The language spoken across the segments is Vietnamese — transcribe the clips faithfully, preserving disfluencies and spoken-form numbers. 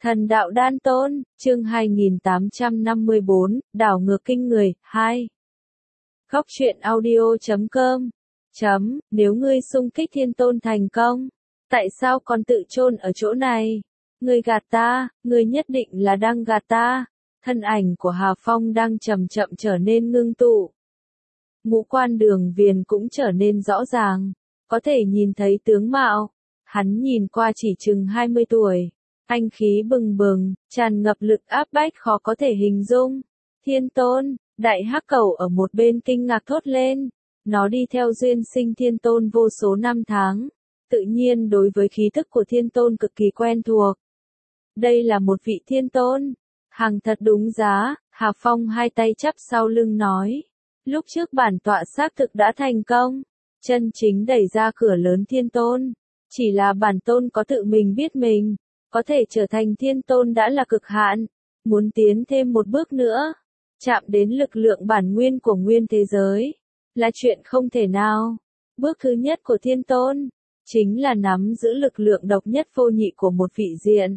Thần đạo đan tôn, chương hai nghìn tám trăm năm mươi bốn, đảo ngược kinh người, hai. Góc truyện audio chấm com. Chấm, nếu ngươi xung kích thiên tôn thành công, tại sao còn tự chôn ở chỗ này? Ngươi gạt ta, ngươi nhất định là đang gạt ta. Thân ảnh của Hà Phong đang chậm chậm trở nên ngưng tụ. Ngũ quan Đường Viền cũng trở nên rõ ràng, có thể nhìn thấy tướng mạo. Hắn nhìn qua chỉ chừng hai mươi tuổi. Anh khí bừng bừng, tràn ngập lực áp bách khó có thể hình dung. Thiên tôn, đại hắc cẩu ở một bên kinh ngạc thốt lên. Nó đi theo duyên sinh thiên tôn vô số năm tháng. Tự nhiên đối với khí thức của thiên tôn cực kỳ quen thuộc. Đây là một vị thiên tôn. Hàng thật đúng giá, Hà Phong hai tay chắp sau lưng nói. Lúc trước bản tọa xác thực đã thành công. Chân chính đẩy ra cửa lớn thiên tôn. Chỉ là bản tôn có tự mình biết mình. Có thể trở thành thiên tôn đã là cực hạn, muốn tiến thêm một bước nữa, chạm đến lực lượng bản nguyên của nguyên thế giới, là chuyện không thể nào. Bước thứ nhất của thiên tôn, chính là nắm giữ lực lượng độc nhất vô nhị của một vị diện.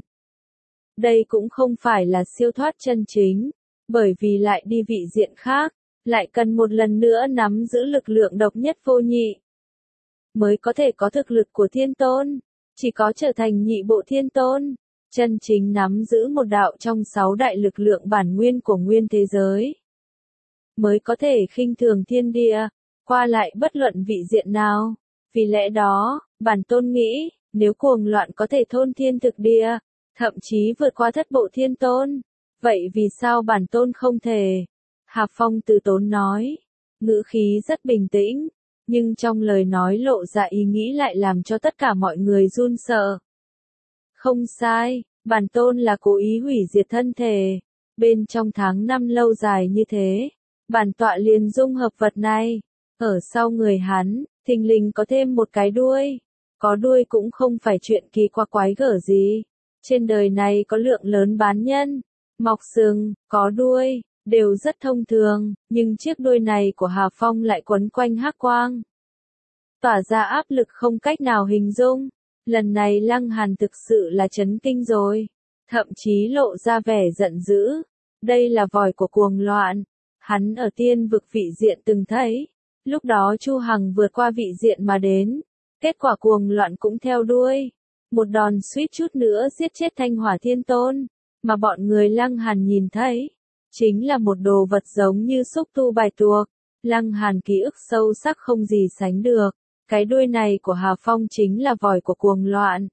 Đây cũng không phải là siêu thoát chân chính, bởi vì lại đi vị diện khác, lại cần một lần nữa nắm giữ lực lượng độc nhất vô nhị, mới có thể có thực lực của thiên tôn. Chỉ có trở thành nhị bộ thiên tôn, chân chính nắm giữ một đạo trong sáu đại lực lượng bản nguyên của nguyên thế giới, mới có thể khinh thường thiên địa, qua lại bất luận vị diện nào. Vì lẽ đó, bản tôn nghĩ, nếu cuồng loạn có thể thôn thiên thực địa, thậm chí vượt qua thất bộ thiên tôn, vậy vì sao bản tôn không thể? Hà Phong từ tốn nói, ngữ khí rất bình tĩnh. Nhưng trong lời nói lộ ra ý nghĩ lại làm cho tất cả mọi người run sợ. Không sai, bản tôn là cố ý hủy diệt thân thể. Bên trong tháng năm lâu dài như thế, bản tọa liền dung hợp vật này. Ở sau người hắn, thình lình có thêm một cái đuôi. Có đuôi cũng không phải chuyện kỳ quặc quái gở gì. Trên đời này có lượng lớn bán nhân, mọc sừng, có đuôi, đều rất thông thường, nhưng chiếc đuôi này của Hà Phong lại quấn quanh hắc quang, tỏa ra áp lực không cách nào hình dung. Lần này Lăng Hàn thực sự là chấn kinh rồi, thậm chí lộ ra vẻ giận dữ. Đây là vòi của cuồng loạn, hắn ở tiên vực vị diện từng thấy, lúc đó Chu Hằng vượt qua vị diện mà đến, kết quả cuồng loạn cũng theo đuôi, một đòn suýt chút nữa giết chết Thanh Hỏa Thiên Tôn, mà bọn người Lăng Hàn nhìn thấy chính là một đồ vật giống như xúc tu bài tuộc. Lăng Hàn ký ức sâu sắc không gì sánh được. Cái đuôi này của Hà Phong chính là vòi của cuồng loạn.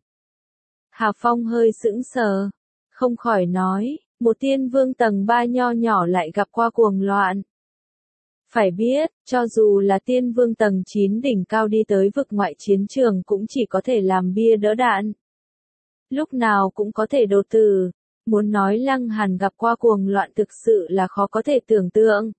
Hà Phong hơi sững sờ, không khỏi nói, một tiên vương tầng ba nho nhỏ lại gặp qua cuồng loạn. Phải biết, cho dù là tiên vương tầng chín đỉnh cao đi tới vực ngoại chiến trường cũng chỉ có thể làm bia đỡ đạn. Lúc nào cũng có thể đột tử. Muốn nói Lăng Hàn gặp qua cuồng loạn thực sự là khó có thể tưởng tượng.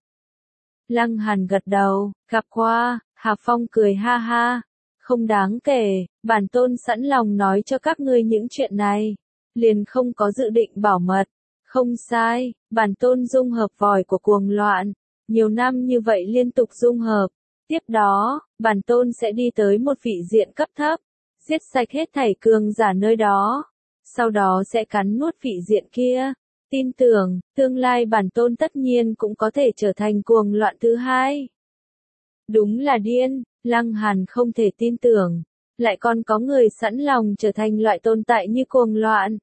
Lăng Hàn gật đầu, gặp qua. Hà Phong cười ha ha. Không đáng kể, bản tôn sẵn lòng nói cho các ngươi những chuyện này. Liền không có dự định bảo mật. Không sai, bản tôn dung hợp vòi của cuồng loạn. Nhiều năm như vậy liên tục dung hợp. Tiếp đó, bản tôn sẽ đi tới một vị diện cấp thấp. Giết sạch hết thảy cường giả nơi đó. Sau đó sẽ cắn nuốt vị diện kia. Tin tưởng, tương lai bản tôn tất nhiên cũng có thể trở thành cuồng loạn thứ hai. Đúng là điên, Lăng Hàn không thể tin tưởng. Lại còn có người sẵn lòng trở thành loại tồn tại như cuồng loạn.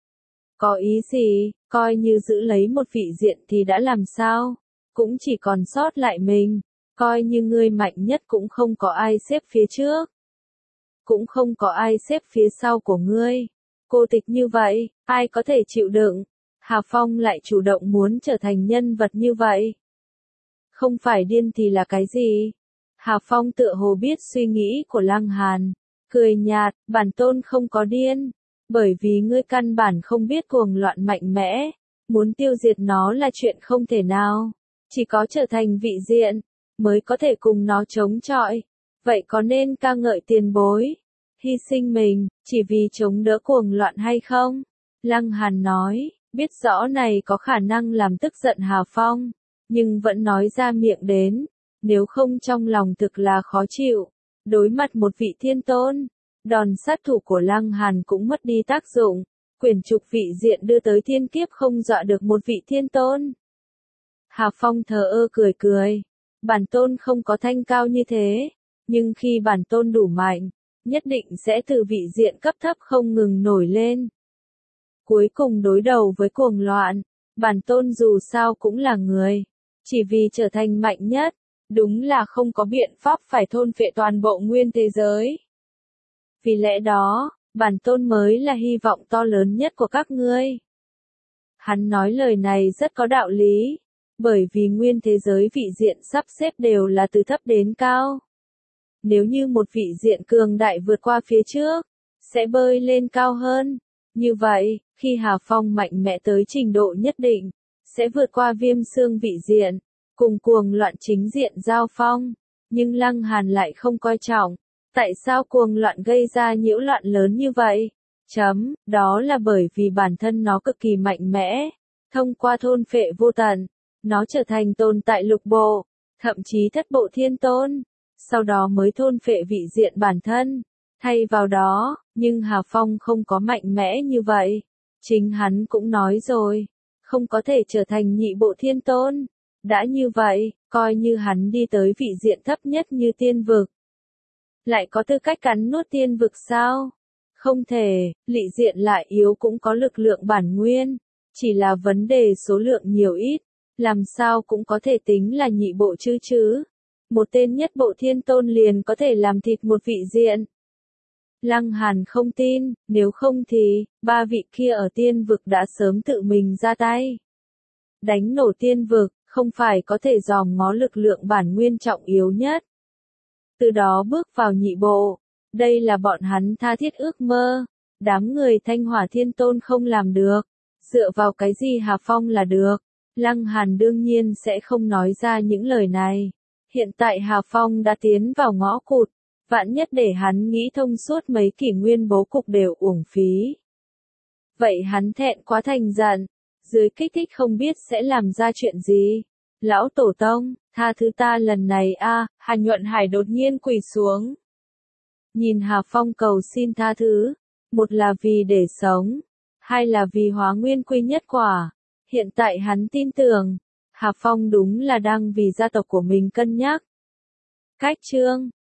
Có ý gì, coi như giữ lấy một vị diện thì đã làm sao? Cũng chỉ còn sót lại mình. Coi như ngươi mạnh nhất cũng không có ai xếp phía trước. Cũng không có ai xếp phía sau của ngươi. Cô tịch như vậy, ai có thể chịu đựng? Hà Phong lại chủ động muốn trở thành nhân vật như vậy. Không phải điên thì là cái gì? Hà Phong tựa hồ biết suy nghĩ của Lăng Hàn, cười nhạt, bản tôn không có điên, bởi vì ngươi căn bản không biết cuồng loạn mạnh mẽ, muốn tiêu diệt nó là chuyện không thể nào, chỉ có trở thành vị diện, mới có thể cùng nó chống chọi. Vậy có nên ca ngợi tiền bối, hy sinh mình, chỉ vì chống đỡ cuồng loạn hay không? Lăng Hàn nói, biết rõ này có khả năng làm tức giận Hà Phong, nhưng vẫn nói ra miệng đến, nếu không trong lòng thực là khó chịu. Đối mặt một vị thiên tôn, đòn sát thủ của Lăng Hàn cũng mất đi tác dụng, Quyển trục vị diện đưa tới thiên kiếp không dọa được một vị thiên tôn. Hà Phong thờ ơ cười cười. Bản tôn không có thanh cao như thế, nhưng khi bản tôn đủ mạnh, nhất định sẽ từ vị diện cấp thấp không ngừng nổi lên. Cuối cùng đối đầu với cuồng loạn, bản tôn dù sao cũng là người, chỉ vì trở thành mạnh nhất, đúng là không có biện pháp phải thôn phệ toàn bộ nguyên thế giới. Vì lẽ đó, bản tôn mới là hy vọng to lớn nhất của các ngươi. Hắn nói lời này rất có đạo lý, bởi vì nguyên thế giới vị diện sắp xếp đều là từ thấp đến cao. Nếu như một vị diện cường đại vượt qua phía trước, sẽ bơi lên cao hơn. Như vậy, khi Hà Phong mạnh mẽ tới trình độ nhất định, sẽ vượt qua viêm xương vị diện, cùng cuồng loạn chính diện giao phong. Nhưng Lăng Hàn lại không coi trọng. Tại sao cuồng loạn gây ra nhiễu loạn lớn như vậy? Chấm, đó là bởi vì bản thân nó cực kỳ mạnh mẽ. Thông qua thôn phệ vô tận, nó trở thành tồn tại lục bộ, thậm chí thất bộ thiên tôn. Sau đó mới thôn phệ vị diện bản thân. Thay vào đó, nhưng Hà Phong không có mạnh mẽ như vậy. Chính hắn cũng nói rồi, không có thể trở thành nhị bộ thiên tôn. Đã như vậy, coi như hắn đi tới vị diện thấp nhất như tiên vực. Lại có tư cách cắn nuốt tiên vực sao? Không thể, lị diện lại yếu cũng có lực lượng bản nguyên. Chỉ là vấn đề số lượng nhiều ít, làm sao cũng có thể tính là nhị bộ chứ chứ. Một tên nhất bộ thiên tôn liền có thể làm thịt một vị diện. Lăng Hàn không tin, nếu không thì, ba vị kia ở tiên vực đã sớm tự mình ra tay. Đánh nổ tiên vực, không phải có thể dòm ngó lực lượng bản nguyên trọng yếu nhất. Từ đó bước vào nhị bộ, đây là bọn hắn tha thiết ước mơ. Đám người Thanh Hỏa Thiên Tôn không làm được, dựa vào cái gì Hà Phong là được. Lăng Hàn đương nhiên sẽ không nói ra những lời này. Hiện tại Hà Phong đã tiến vào ngõ cụt, vạn nhất để hắn nghĩ thông suốt mấy kỷ nguyên bố cục đều uổng phí. Vậy hắn thẹn quá thành giận, dưới kích thích không biết sẽ làm ra chuyện gì. Lão Tổ Tông, tha thứ ta lần này a. Hà Nhuận Hải đột nhiên quỳ xuống. Nhìn Hà Phong cầu xin tha thứ, một là vì để sống, hai là vì hóa nguyên quy nhất quả. Hiện tại hắn tin tưởng, Hà Phong đúng là đang vì gia tộc của mình cân nhắc. Cách chương